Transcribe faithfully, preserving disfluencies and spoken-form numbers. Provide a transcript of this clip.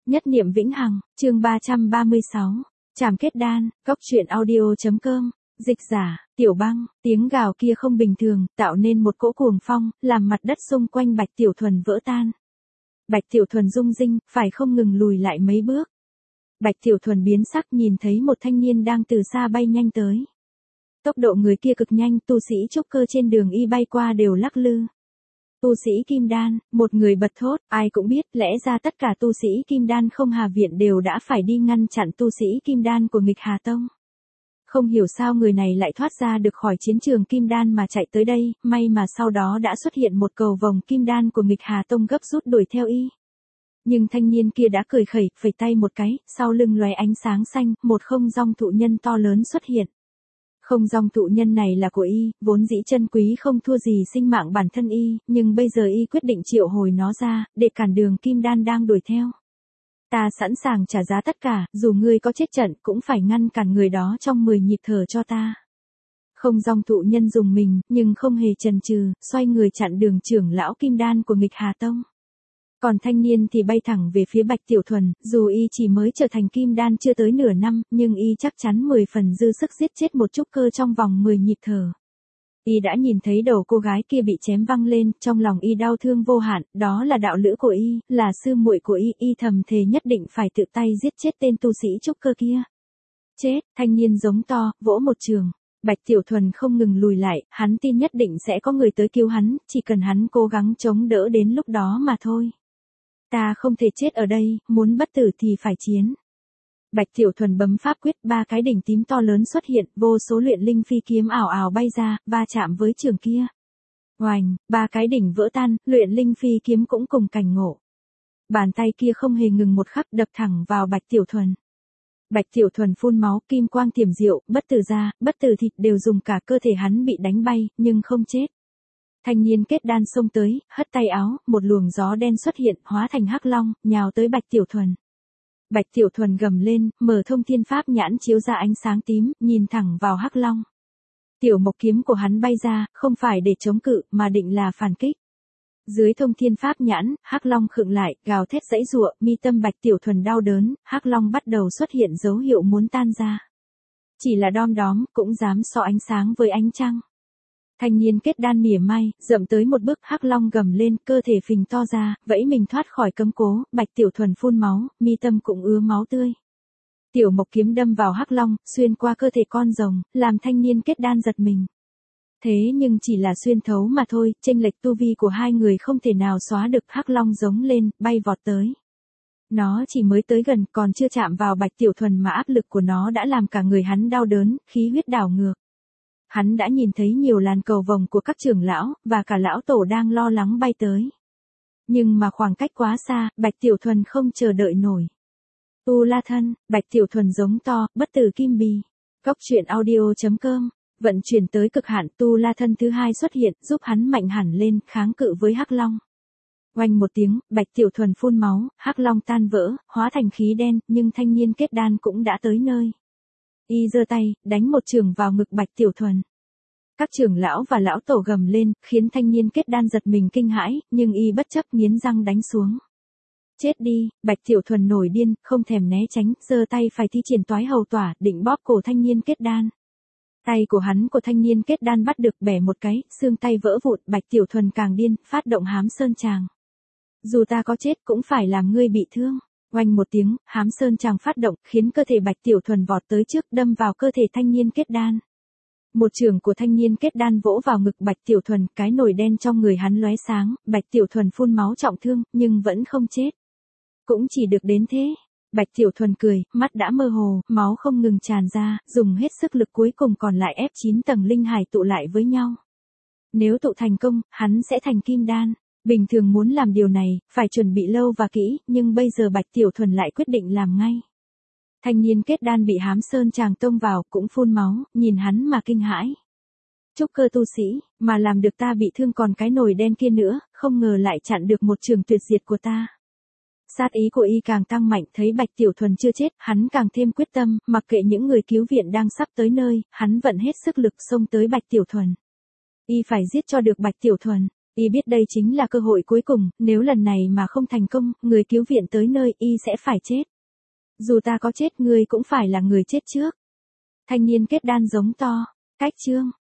Nhất niệm vĩnh hằng, chương ba trăm ba mươi sáu. Trảm kết đan, góc truyện audio.com, dịch giả, Tiểu Băng, tiếng gào kia không bình thường, tạo nên một cỗ cuồng phong, làm mặt đất xung quanh Bạch Tiểu Thuần vỡ tan. Bạch Tiểu Thuần rung rinh, phải không ngừng lùi lại mấy bước. Bạch Tiểu Thuần biến sắc nhìn thấy một thanh niên đang từ xa bay nhanh tới. Tốc độ người kia cực nhanh, tu sĩ trúc cơ trên đường y bay qua đều lắc lư. Tu sĩ Kim Đan, một người bật thốt, ai cũng biết, lẽ ra tất cả tu sĩ Kim Đan không Hà Viện đều đã phải đi ngăn chặn tu sĩ Kim Đan của nghịch Hà Tông. Không hiểu sao người này lại thoát ra được khỏi chiến trường Kim Đan mà chạy tới đây, may mà sau đó đã xuất hiện một cầu vòng Kim Đan của nghịch Hà Tông gấp rút đuổi theo y. Nhưng thanh niên kia đã cười khẩy, phẩy tay một cái, sau lưng lóe ánh sáng xanh, một không dong thụ nhân to lớn xuất hiện. Không dong thụ nhân này là của y, vốn dĩ chân quý không thua gì sinh mạng bản thân y, nhưng bây giờ y quyết định triệu hồi nó ra, để cản đường Kim Đan đang đuổi theo. Ta sẵn sàng trả giá tất cả, dù ngươi có chết trận cũng phải ngăn cản người đó trong mười nhịp thở cho ta. Không dong thụ nhân dùng mình, nhưng không hề chần chừ, xoay người chặn đường trưởng lão Kim Đan của nghịch Hà Tông. Còn thanh niên thì bay thẳng về phía Bạch Tiểu Thuần, dù y chỉ mới trở thành Kim Đan chưa tới nửa năm, nhưng y chắc chắn mười phần dư sức giết chết một trúc cơ trong vòng mười nhịp thở. Y đã nhìn thấy đầu cô gái kia bị chém văng lên, trong lòng y đau thương vô hạn, đó là đạo lữ của y, là sư muội của y, y thầm thề nhất định phải tự tay giết chết tên tu sĩ trúc cơ kia. Chết, thanh niên giống to, vỗ một trường. Bạch Tiểu Thuần không ngừng lùi lại, hắn tin nhất định sẽ có người tới cứu hắn, chỉ cần hắn cố gắng chống đỡ đến lúc đó mà thôi. Ta không thể chết ở đây, muốn bất tử thì phải chiến. Bạch Tiểu Thuần bấm pháp quyết, ba cái đỉnh tím to lớn xuất hiện, vô số luyện linh phi kiếm ảo ảo bay ra, va chạm với trường kia. Oành, ba cái đỉnh vỡ tan, luyện linh phi kiếm cũng cùng cảnh ngộ. Bàn tay kia không hề ngừng một khắc đập thẳng vào Bạch Tiểu Thuần. Bạch Tiểu Thuần phun máu, kim quang tiềm diệu, bất tử da, bất tử thịt đều dùng cả cơ thể hắn bị đánh bay, nhưng không chết. Thanh niên kết đan xông tới, hất tay áo, một luồng gió đen xuất hiện, hóa thành hắc long, nhào tới Bạch Tiểu Thuần. Bạch Tiểu Thuần gầm lên, mở thông thiên pháp nhãn chiếu ra ánh sáng tím, nhìn thẳng vào hắc long. Tiểu mộc kiếm của hắn bay ra, không phải để chống cự, mà định là phản kích. Dưới thông thiên pháp nhãn, hắc long khựng lại, gào thét giãy giụa, mi tâm Bạch Tiểu Thuần đau đớn, hắc long bắt đầu xuất hiện dấu hiệu muốn tan ra. Chỉ là đom đóm, cũng dám so ánh sáng với ánh trăng. Thanh niên kết đan mỉa mai, dậm tới một bước, hắc long gầm lên, cơ thể phình to ra, vẫy mình thoát khỏi cấm cố, Bạch Tiểu Thuần phun máu, mi tâm cũng ứa máu tươi. Tiểu mộc kiếm đâm vào hắc long, xuyên qua cơ thể con rồng, làm thanh niên kết đan giật mình. Thế nhưng chỉ là xuyên thấu mà thôi, chênh lệch tu vi của hai người không thể nào xóa được, hắc long giống lên, bay vọt tới. Nó chỉ mới tới gần, còn chưa chạm vào Bạch Tiểu Thuần mà áp lực của nó đã làm cả người hắn đau đớn, khí huyết đảo ngược. Hắn đã nhìn thấy nhiều làn cầu vồng của các trưởng lão, và cả lão tổ đang lo lắng bay tới. Nhưng mà khoảng cách quá xa, Bạch Tiểu Thuần không chờ đợi nổi. Tu La Thân, Bạch Tiểu Thuần giống to, bất tử kim bì. Góc truyện audio.com, vận chuyển tới cực hạn, Tu La Thân thứ hai xuất hiện, giúp hắn mạnh hẳn lên, kháng cự với hắc long. Oanh một tiếng, Bạch Tiểu Thuần phun máu, hắc long tan vỡ, hóa thành khí đen, nhưng thanh niên kết đan cũng đã tới nơi. Y giơ tay, đánh một chưởng vào ngực Bạch Tiểu Thuần. Các trưởng lão và lão tổ gầm lên, khiến thanh niên kết đan giật mình kinh hãi, nhưng y bất chấp nghiến răng đánh xuống. Chết đi, Bạch Tiểu Thuần nổi điên, không thèm né tránh, giơ tay phải thi triển toái hầu tỏa, định bóp cổ thanh niên kết đan. Tay của hắn của thanh niên kết đan bắt được, bẻ một cái, xương tay vỡ vụn, Bạch Tiểu Thuần càng điên, phát động hám sơn tràng. Dù ta có chết cũng phải làm ngươi bị thương. Oanh một tiếng, hám sơn tràng phát động, khiến cơ thể Bạch Tiểu Thuần vọt tới trước, đâm vào cơ thể thanh niên kết đan. Một chưởng của thanh niên kết đan vỗ vào ngực Bạch Tiểu Thuần, cái nồi đen trong người hắn lóe sáng, Bạch Tiểu Thuần phun máu trọng thương, nhưng vẫn không chết. Cũng chỉ được đến thế. Bạch Tiểu Thuần cười, mắt đã mơ hồ, máu không ngừng tràn ra, dùng hết sức lực cuối cùng còn lại ép chín tầng linh hải tụ lại với nhau. Nếu tụ thành công, hắn sẽ thành kim đan. Bình thường muốn làm điều này, phải chuẩn bị lâu và kỹ, nhưng bây giờ Bạch Tiểu Thuần lại quyết định làm ngay. Thanh niên kết đan bị hám sơn tràng tông vào, cũng phun máu, nhìn hắn mà kinh hãi. Trúc cơ tu sĩ, mà làm được ta bị thương, còn cái nồi đen kia nữa, không ngờ lại chặn được một trường tuyệt diệt của ta. Sát ý của y càng tăng mạnh, thấy Bạch Tiểu Thuần chưa chết, hắn càng thêm quyết tâm, mặc kệ những người cứu viện đang sắp tới nơi, hắn vận hết sức lực xông tới Bạch Tiểu Thuần. Y phải giết cho được Bạch Tiểu Thuần. Y biết đây chính là cơ hội cuối cùng, nếu lần này mà không thành công, người cứu viện tới nơi Y sẽ phải chết. Dù ta có chết ngươi cũng phải là người chết trước. Thanh niên kết đan giống to. Cách chương.